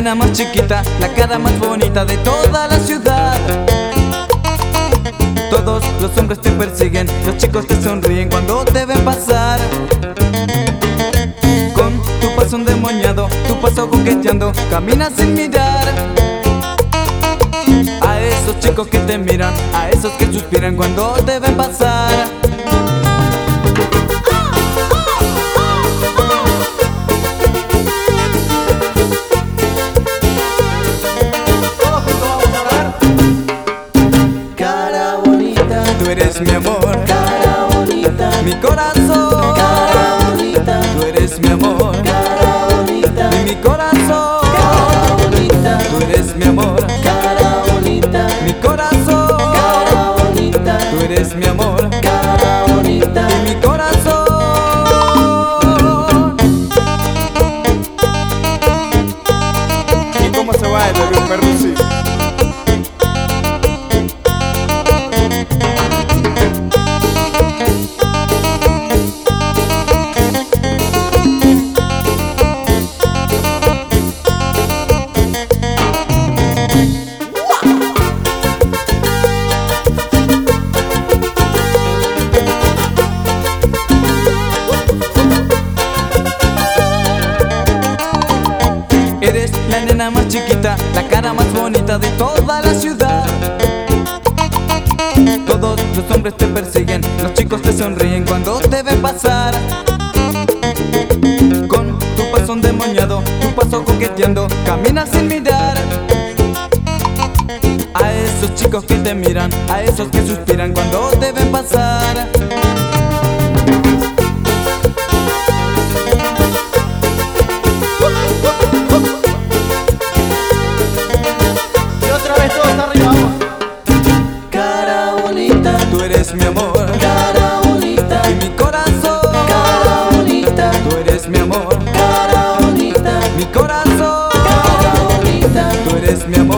nena más chiquita, la cara más bonita de toda la ciudad. Todos los hombres te persiguen, los chicos te sonríen cuando te ven pasar. Con tu paso endemoniado, tu paso coqueteando, caminas sin mirar. A esos chicos que te miran, a esos que suspiran cuando te ven pasar. Tú eres mi amor, cara bonita, mi corazón, cara bonita, tú eres mi amor, cara bonita, mi corazón, cara bonita, tú eres mi amor, cara bonita, mi corazón, cara bonita, tú eres mi amor, cara bonita, mi corazón. ¿Y cómo se va el de un perrusi? Eres la nena más chiquita, la cara más bonita de toda la ciudad. Todos los hombres te persiguen, los chicos te sonríen cuando te ven pasar. Con tu paso endemoniado, tu paso coqueteando, caminas sin mirar. A esos chicos que te miran, a esos que suspiran cuando te ven pasar. cara bonita, Tú eres mi amor, cara bonita, y mi corazón, cara bonita, tú eres mi amor, cara bonita, mi corazón, cara bonita, tú eres mi amor.